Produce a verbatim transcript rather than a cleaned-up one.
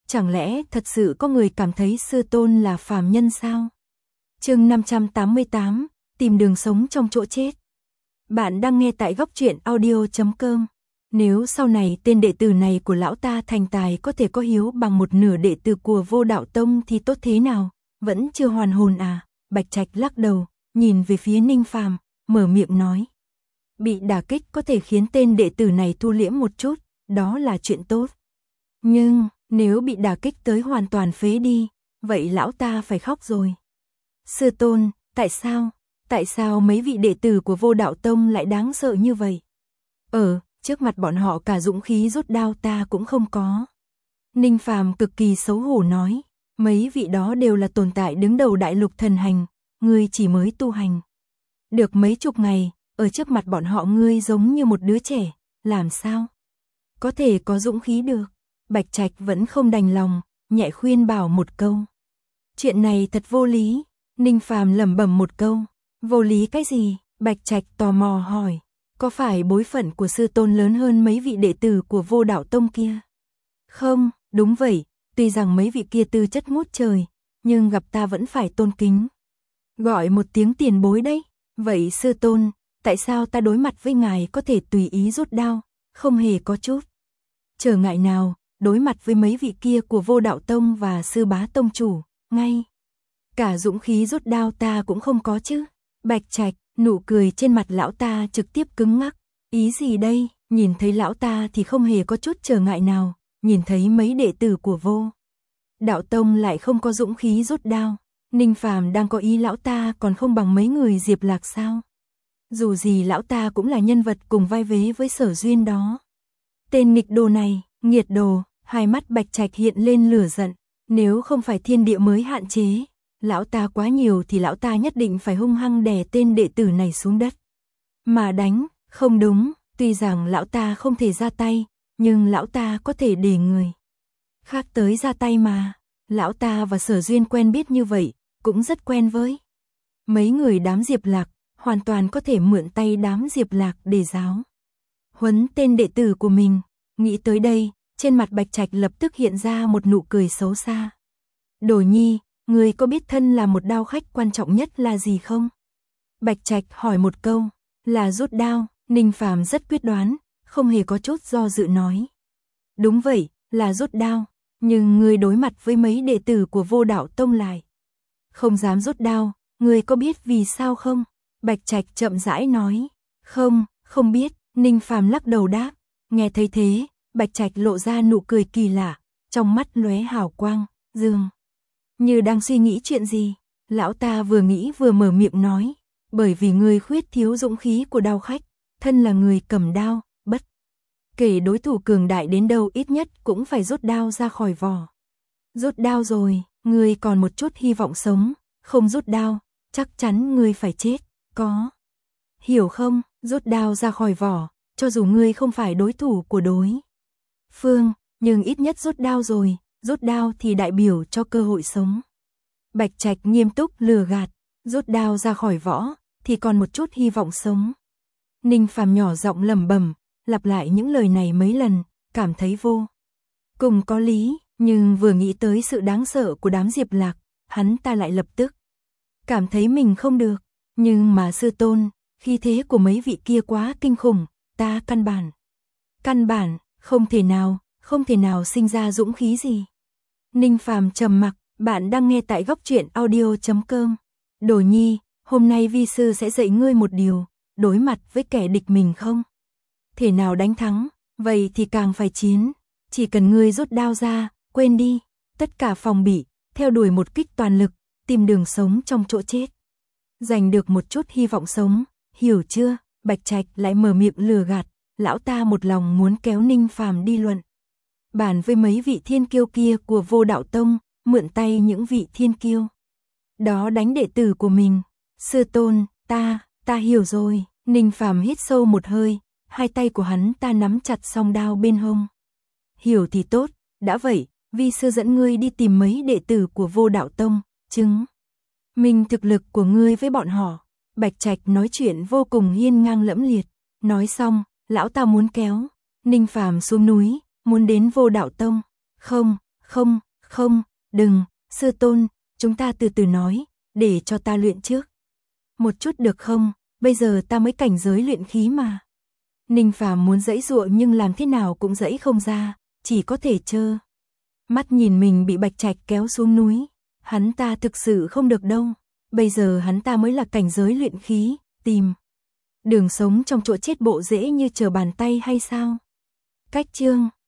Chẳng lẽ thật sự có người cảm thấy sư tôn là phàm nhân sao? Chương năm trăm tám mươi tám, tìm đường sống trong chỗ chết. Bạn đang nghe tại góc truyện audio chấm com. Nếu sau này tên đệ tử này của lão ta thành tài có thể có hiếu bằng một nửa đệ tử của Vô Đạo Tông thì tốt thế nào? Vẫn chưa hoàn hồn à? Bạch Trạch lắc đầu, nhìn về phía Ninh Phàm, mở miệng nói. Bị đả kích có thể khiến tên đệ tử này thu liễm một chút, đó là chuyện tốt. Nhưng, nếu bị đả kích tới hoàn toàn phế đi, vậy lão ta phải khóc rồi. Sư tôn, tại sao? Tại sao mấy vị đệ tử của Vô Đạo Tông lại đáng sợ như vậy? Ờ, trước mặt bọn họ cả dũng khí rút đao ta cũng không có. Ninh Phàm cực kỳ xấu hổ nói, mấy vị đó đều là tồn tại đứng đầu đại lục thần hành, ngươi chỉ mới tu hành được mấy chục ngày, ở trước mặt bọn họ ngươi giống như một đứa trẻ, làm sao có thể có dũng khí được? Bạch Trạch vẫn không đành lòng, nhẹ khuyên bảo một câu. Chuyện này thật vô lý. Ninh Phàm lẩm bẩm một câu. Vô lý cái gì? Bạch Trạch tò mò hỏi. Có phải bối phận của sư tôn lớn hơn mấy vị đệ tử của Vô Đạo Tông kia? Không, đúng vậy, tuy rằng mấy vị kia tư chất ngút trời, nhưng gặp ta vẫn phải tôn kính. Gọi một tiếng tiền bối đấy. Vậy sư tôn, tại sao ta đối mặt với ngài có thể tùy ý rút đao, không hề có chút trở ngại nào, đối mặt với mấy vị kia của Vô Đạo Tông và Sư Bá Tông chủ, ngay cả dũng khí rút đao ta cũng không có chứ? Bạch Trạch, nụ cười trên mặt lão ta trực tiếp cứng ngắc. Ý gì đây? Nhìn thấy lão ta thì không hề có chút trở ngại nào, nhìn thấy mấy đệ tử của Vô Đạo Tông lại không có dũng khí rút đao. Ninh Phàm đang có ý lão ta còn không bằng mấy người Diệp Lạc sao? Dù gì lão ta cũng là nhân vật cùng vai vế với Sở Duyên đó. Tên nghịch đồ này, nghiệt đồ, hai mắt Bạch Trạch hiện lên lửa giận. Nếu không phải thiên địa mới hạn chế, lão ta quá nhiều thì lão ta nhất định phải hung hăng đè tên đệ tử này xuống đất. Mà đánh, không đúng, tuy rằng lão ta không thể ra tay, nhưng lão ta có thể để người khác tới ra tay mà. Lão ta và Sở Duyên quen biết như vậy, cũng rất quen với mấy người đám Diệp Lạc, hoàn toàn có thể mượn tay đám Diệp Lạc để giáo huấn tên đệ tử của mình. Nghĩ tới đây, trên mặt Bạch Trạch lập tức hiện ra một nụ cười xấu xa. Đồ Nhi, ngươi có biết thân là một đao khách quan trọng nhất là gì không? Bạch Trạch hỏi một câu. Là rút đao. Ninh Phàm rất quyết đoán, không hề có chút do dự nói. Đúng vậy, là rút đao. Nhưng ngươi đối mặt với mấy đệ tử của Vô Đạo Tông lại không dám rút đao, ngươi có biết vì sao không? Bạch Trạch chậm rãi nói. Không, không biết. Ninh Phàm lắc đầu đáp. Nghe thấy thế, Bạch Trạch lộ ra nụ cười kỳ lạ, trong mắt lóe hào quang, dường như đang suy nghĩ chuyện gì. Lão ta vừa nghĩ vừa mở miệng nói, bởi vì ngươi khuyết thiếu dũng khí của đao khách, thân là người cầm đao, bất kể đối thủ cường đại đến đâu ít nhất cũng phải rút đao ra khỏi vỏ. Rút đao rồi, ngươi còn một chút hy vọng sống, không rút đao, chắc chắn ngươi phải chết, có hiểu không? Rút đao ra khỏi vỏ, cho dù ngươi không phải đối thủ của đối phương, nhưng ít nhất rút đao rồi, rút đao thì đại biểu cho cơ hội sống. Bạch Trạch nghiêm túc lừa gạt, rút đao ra khỏi vỏ, thì còn một chút hy vọng sống. Ninh Phàm nhỏ giọng lẩm bẩm, lặp lại những lời này mấy lần, cảm thấy vô cùng có lý, nhưng vừa nghĩ tới sự đáng sợ của đám Diệp Lạc, hắn ta lại lập tức cảm thấy mình không được. Nhưng mà sư tôn, khí thế của mấy vị kia quá kinh khủng, ta căn bản, căn bản, không thể nào, không thể nào sinh ra dũng khí gì. Ninh Phàm trầm mặc, bạn đang nghe tại góc truyện audio chấm com. Đồ Nhi, hôm nay vi sư sẽ dạy ngươi một điều, đối mặt với kẻ địch mình không thể nào đánh thắng, vậy thì càng phải chiến. Chỉ cần ngươi rút đao ra, quên đi, tất cả phòng bị, theo đuổi một kích toàn lực, tìm đường sống trong chỗ chết. Giành được một chút hy vọng sống, hiểu chưa? Bạch Trạch lại mở miệng lừa gạt, lão ta một lòng muốn kéo Ninh Phàm đi luận bàn với mấy vị thiên kiêu kia của Vô Đạo Tông, mượn tay những vị thiên kiêu đó đánh đệ tử của mình. Sư tôn, ta, ta hiểu rồi. Ninh Phàm hít sâu một hơi, hai tay của hắn ta nắm chặt song đao bên hông. Hiểu thì tốt, đã vậy, vi sư dẫn ngươi đi tìm mấy đệ tử của Vô Đạo Tông, chứng minh thực lực của ngươi với bọn họ. Bạch Trạch nói chuyện vô cùng hiên ngang lẫm liệt. Nói xong, lão ta muốn kéo Ninh Phàm xuống núi, muốn đến Vô Đạo Tông. Không, Không, không, đừng, sư tôn, chúng ta từ từ nói, để cho ta luyện trước. Một chút được không, bây giờ ta mới cảnh giới luyện khí mà. Ninh Phàm muốn giãy giụa nhưng làm thế nào cũng giãy không ra, chỉ có thể trơ mắt nhìn mình bị Bạch Trạch kéo xuống núi. Hắn ta thực sự không được đâu, bây giờ hắn ta mới là cảnh giới luyện khí, tìm đường sống trong chỗ chết bộ dễ như trở bàn tay hay sao? Cách chương